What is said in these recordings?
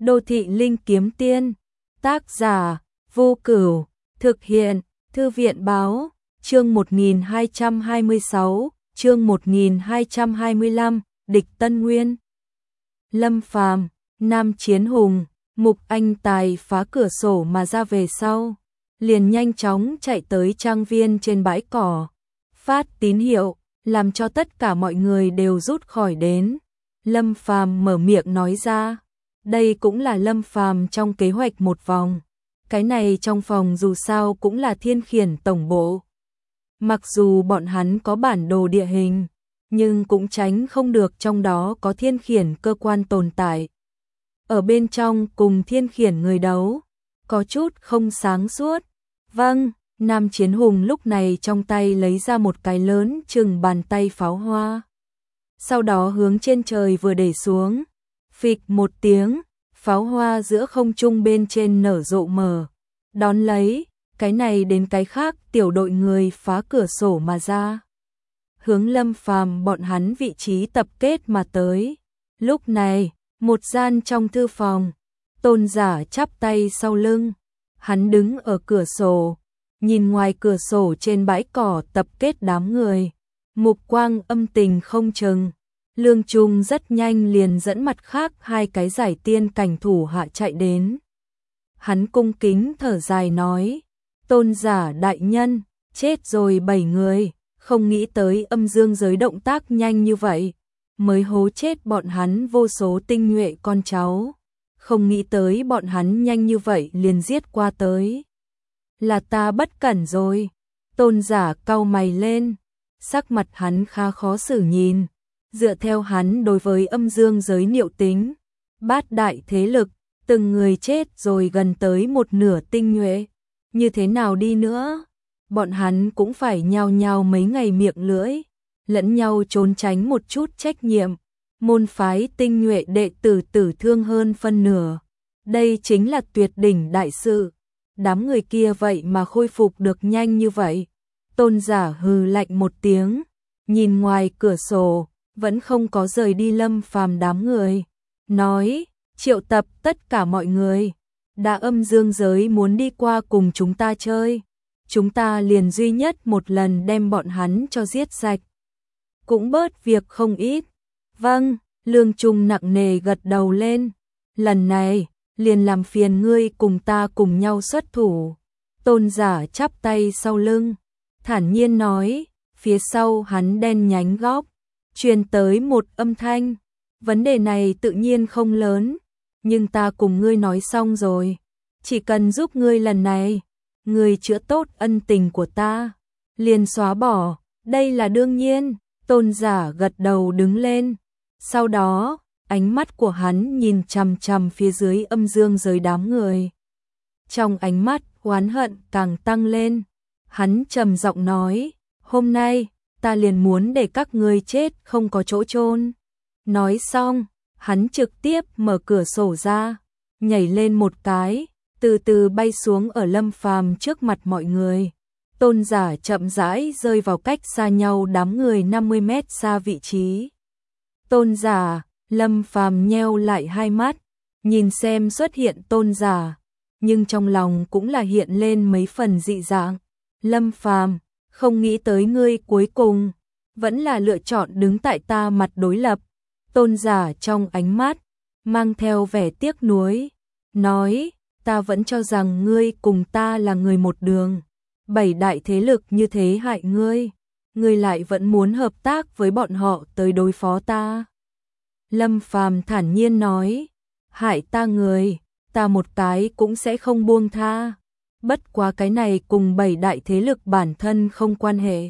Đô thị linh kiếm tiên, tác giả, Vô Cửu, thực hiện, Thư viện báo, chương 1226, chương 1225, địch Tân Nguyên. Lâm Phàm, Nam Chiến Hùng, Mục Anh Tài phá cửa sổ mà ra về sau, liền nhanh chóng chạy tới trang viên trên bãi cỏ, phát tín hiệu, làm cho tất cả mọi người đều rút khỏi đến. Lâm Phàm mở miệng nói ra, đây cũng là Lâm Phàm trong kế hoạch một vòng. Cái này trong phòng dù sao cũng là Thiên Khiển tổng bộ. Mặc dù bọn hắn có bản đồ địa hình, nhưng cũng tránh không được trong đó có Thiên Khiển cơ quan tồn tại. Ở bên trong cùng Thiên Khiển người đấu, có chút không sáng suốt. Vâng, Nam Chiến Hùng lúc này trong tay lấy ra một cái lớn chừng bàn tay pháo hoa. Sau đó hướng trên trời vừa để xuống, phịch một tiếng, pháo hoa giữa không trung bên trên nở rộ mở. Đón lấy, cái này đến cái khác tiểu đội người phá cửa sổ mà ra. Hướng Lâm Phàm bọn hắn vị trí tập kết mà tới. Lúc này, một gian trong thư phòng, Tôn Giả chắp tay sau lưng. Hắn đứng ở cửa sổ, nhìn ngoài cửa sổ trên bãi cỏ tập kết đám người. Mục quang âm tình không chừng. Lương Trung rất nhanh liền dẫn mặt khác hai cái giải tiên cảnh thủ hạ chạy đến. Hắn cung kính thở dài nói, Tôn Giả đại nhân, chết rồi 7 người, không nghĩ tới âm dương giới động tác nhanh như vậy, mới hố chết bọn hắn vô số tinh nhuệ con cháu, không nghĩ tới bọn hắn nhanh như vậy liền giết qua tới. Là ta bất cẩn rồi. Tôn Giả cau mày lên, sắc mặt hắn khá khó xử nhìn. Dựa theo hắn đối với âm dương giới niệu tính, bát đại thế lực, từng người chết rồi gần tới một nửa tinh nhuệ. Như thế nào đi nữa, bọn hắn cũng phải nhao nhao mấy ngày miệng lưỡi, lẫn nhau trốn tránh một chút trách nhiệm. Môn phái tinh nhuệ đệ tử tử thương hơn phân nửa. Đây chính là tuyệt đỉnh đại sự. Đám người kia vậy mà khôi phục được nhanh như vậy. Tôn Giả hừ lạnh một tiếng, nhìn ngoài cửa sổ, vẫn không có rời đi Lâm Phàm đám người. Nói, triệu tập tất cả mọi người. Đã âm dương giới muốn đi qua cùng chúng ta chơi. Chúng ta liền duy nhất một lần đem bọn hắn cho giết sạch. Cũng bớt việc không ít. Vâng, Lương Trung nặng nề gật đầu lên. Lần này, liền làm phiền ngươi cùng ta cùng nhau xuất thủ. Tôn Giả chắp tay sau lưng, thản nhiên nói, phía sau hắn đen nhánh góc, truyền tới một âm thanh. Vấn đề này tự nhiên không lớn, nhưng ta cùng ngươi nói xong rồi. Chỉ cần giúp ngươi lần này, ngươi chữa tốt ân tình của ta, liền xóa bỏ, đây là đương nhiên. Tôn Giả gật đầu đứng lên. Sau đó, ánh mắt của hắn nhìn chằm chằm phía dưới âm dương giới đám người. Trong ánh mắt, oán hận càng tăng lên. Hắn trầm giọng nói, hôm nay, ta liền muốn để các ngươi chết không có chỗ chôn. Nói xong, hắn trực tiếp mở cửa sổ ra, nhảy lên một cái, từ từ bay xuống ở Lâm Phàm trước mặt mọi người. Tôn Giả chậm rãi rơi vào cách xa nhau đám người 50 mét xa vị trí. Tôn Giả, Lâm Phàm nheo lại hai mắt, nhìn xem xuất hiện Tôn Giả, nhưng trong lòng cũng là hiện lên mấy phần dị dạng. Lâm Phàm, không nghĩ tới ngươi cuối cùng vẫn là lựa chọn đứng tại ta mặt đối lập. Tôn Giả trong ánh mắt mang theo vẻ tiếc nuối, nói, ta vẫn cho rằng ngươi cùng ta là người một đường. 7 đại thế lực như thế hại ngươi, ngươi lại vẫn muốn hợp tác với bọn họ tới đối phó ta. Lâm Phàm thản nhiên nói, hại ta người, ta một cái cũng sẽ không buông tha. Bất quá cái này cùng 7 đại thế lực bản thân không quan hệ.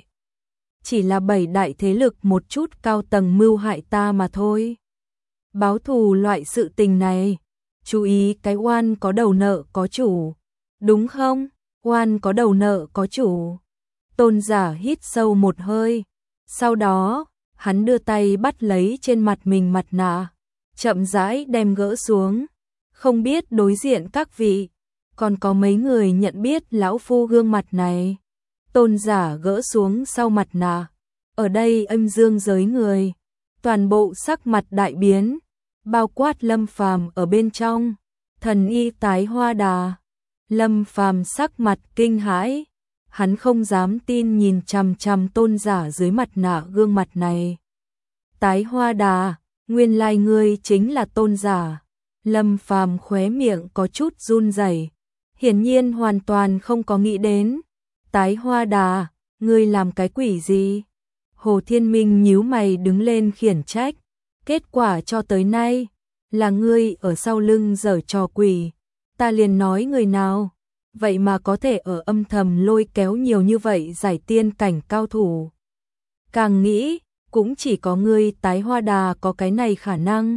Chỉ là 7 đại thế lực một chút cao tầng mưu hại ta mà thôi. Báo thù loại sự tình này, chú ý cái oan có đầu nợ có chủ, đúng không? Oan có đầu nợ có chủ. Tôn Giả hít sâu một hơi, sau đó, hắn đưa tay bắt lấy trên mặt mình mặt nạ, chậm rãi đem gỡ xuống. Không biết đối diện các vị, còn có mấy người nhận biết lão phu gương mặt này. Tôn Giả gỡ xuống sau mặt nạ. Ở đây âm dương giới người, toàn bộ sắc mặt đại biến, bao quát Lâm Phàm ở bên trong. Thần y Tái Hoa Đà. Lâm Phàm sắc mặt kinh hãi, hắn không dám tin nhìn chằm chằm Tôn giả dưới mặt nạ gương mặt này. Tái Hoa Đà, nguyên lai ngươi chính là Tôn giả. Lâm Phàm khóe miệng có chút run rẩy, hiển nhiên hoàn toàn không có nghĩ đến. Tái Hoa Đà, ngươi làm cái quỷ gì? Hồ Thiên Minh nhíu mày đứng lên khiển trách, kết quả cho tới nay là ngươi ở sau lưng giở trò quỷ, ta liền nói người nào, vậy mà có thể ở âm thầm lôi kéo nhiều như vậy giải tiên cảnh cao thủ. Càng nghĩ, cũng chỉ có ngươi Tái Hoa Đà có cái này khả năng.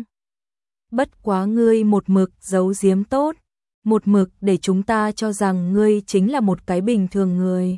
Bất quá ngươi một mực giấu giếm tốt, một mực để chúng ta cho rằng ngươi chính là một cái bình thường người.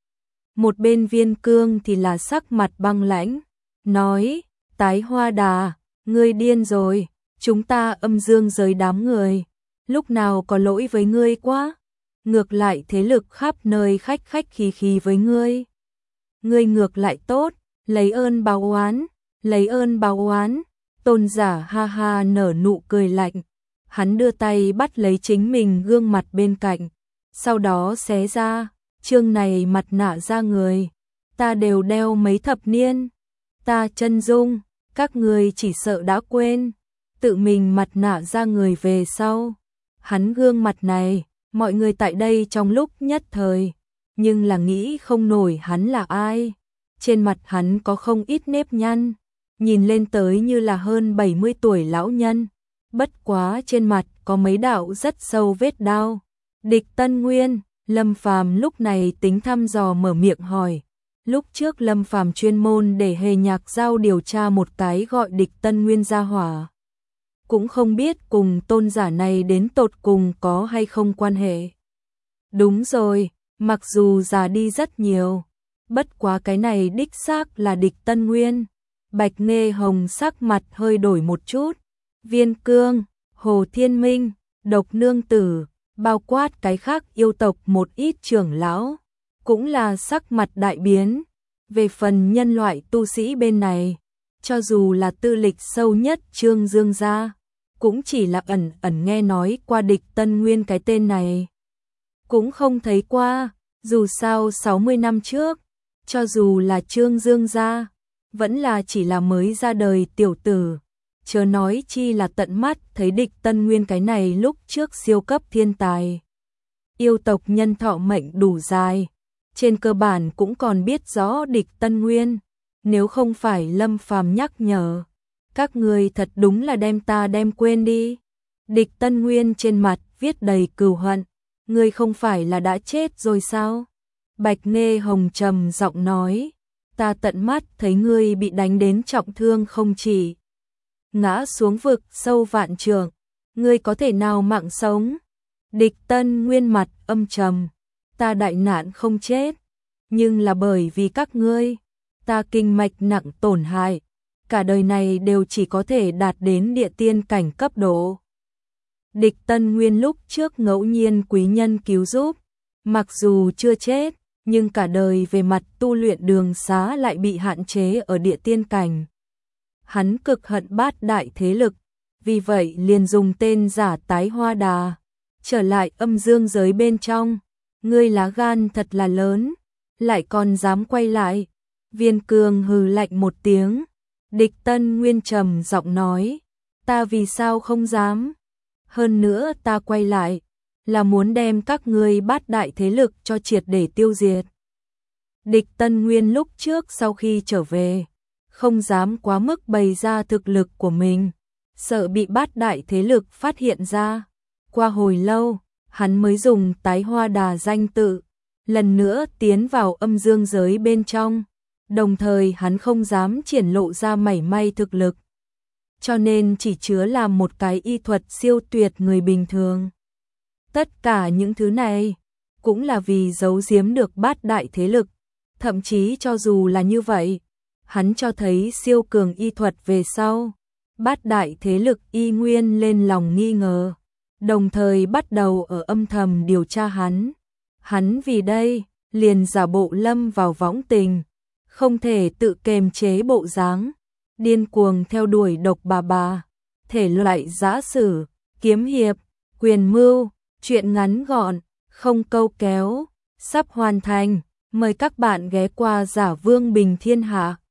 Một bên Viên Cương thì là sắc mặt băng lãnh, nói, Tái Hoa Đà, ngươi điên rồi, chúng ta âm dương giới đám người, lúc nào có lỗi với ngươi quá, ngược lại thế lực khắp nơi khách khách khí khí với ngươi. Ngươi ngược lại tốt, lấy ơn báo oán, lấy ơn báo oán. Tôn giả ha ha nở nụ cười lạnh, hắn đưa tay bắt lấy chính mình gương mặt bên cạnh, sau đó xé ra, chương này mặt nạ ra người, ta đều đeo mấy thập niên, ta chân dung, các người chỉ sợ đã quên, tự mình mặt nạ ra người về sau. Hắn gương mặt này, mọi người tại đây trong lúc nhất thời, nhưng là nghĩ không nổi hắn là ai. Trên mặt hắn có không ít nếp nhăn, nhìn lên tới như là hơn 70 tuổi lão nhân, bất quá trên mặt có mấy đạo rất sâu vết đao. Địch Tân Nguyên, Lâm Phàm lúc này tính thăm dò mở miệng hỏi. Lúc trước Lâm Phàm chuyên môn để Hề Nhạc Giao điều tra một cái gọi Địch Tân Nguyên gia hỏa, cũng không biết cùng tôn giả này đến tột cùng có hay không quan hệ. Đúng rồi, mặc dù già đi rất nhiều, bất quá cái này đích xác là Địch Tân Nguyên. Bạch Nghê Hồng sắc mặt hơi đổi một chút, Viên Cương, Hồ Thiên Minh, Độc Nương Tử, bao quát cái khác yêu tộc một ít trưởng lão, cũng là sắc mặt đại biến. Về phần nhân loại tu sĩ bên này, cho dù là tư lịch sâu nhất Trương Dương gia, cũng chỉ là ẩn ẩn nghe nói qua Địch Tân Nguyên cái tên này, cũng không thấy qua. Dù sao 60 năm trước, cho dù là Trương Dương gia, vẫn là chỉ là mới ra đời tiểu tử, chớ nói chi là tận mắt thấy Địch Tân Nguyên cái này lúc trước siêu cấp thiên tài. Yêu tộc nhân thọ mệnh đủ dài, trên cơ bản cũng còn biết rõ Địch Tân Nguyên, nếu không phải Lâm Phàm nhắc nhở, các người thật đúng là đem ta đem quên đi. Địch Tân Nguyên trên mặt viết đầy cừu hận, ngươi không phải là đã chết rồi sao? Bạch Nghê Hồng trầm giọng nói, ta tận mắt thấy ngươi bị đánh đến trọng thương không chỉ, ngã xuống vực sâu vạn trượng, ngươi có thể nào mạng sống? Địch Tân Nguyên mặt âm trầm, ta đại nạn không chết, nhưng là bởi vì các ngươi, ta kinh mạch nặng tổn hại, cả đời này đều chỉ có thể đạt đến địa tiên cảnh cấp độ. Địch Tân Nguyên lúc trước ngẫu nhiên quý nhân cứu giúp, mặc dù chưa chết, nhưng cả đời về mặt tu luyện đường xá lại bị hạn chế ở địa tiên cảnh. Hắn cực hận bát đại thế lực, vì vậy liền dùng tên giả Tái Hoa Đà, trở lại âm dương giới bên trong. Ngươi lá gan thật là lớn, lại còn dám quay lại. Viên Cương hừ lạnh một tiếng. Địch Tân Nguyên trầm giọng nói, ta vì sao không dám? Hơn nữa ta quay lại, là muốn đem các ngươi bát đại thế lực cho triệt để tiêu diệt. Địch Tân Nguyên lúc trước sau khi trở về, không dám quá mức bày ra thực lực của mình, sợ bị bát đại thế lực phát hiện ra. Qua hồi lâu, hắn mới dùng Tái Hoa Đà danh tự, lần nữa tiến vào âm dương giới bên trong, đồng thời hắn không dám triển lộ ra mảy may thực lực, cho nên chỉ chứa làm một cái y thuật siêu tuyệt người bình thường. Tất cả những thứ này, cũng là vì giấu giếm được bát đại thế lực, thậm chí cho dù là như vậy, hắn cho thấy siêu cường y thuật về sau, bát đại thế lực y nguyên lên lòng nghi ngờ, đồng thời bắt đầu ở âm thầm điều tra hắn. Hắn vì đây, liền giả bộ lâm vào võng tình, không thể tự kềm chế bộ dáng, điên cuồng theo đuổi Độc Bà Bà, thể loại giã sử, kiếm hiệp, Quyền mưu, chuyện ngắn gọn, không câu kéo, sắp hoàn thành. Mời các bạn ghé qua Giả Vương Bình Thiên Hạ.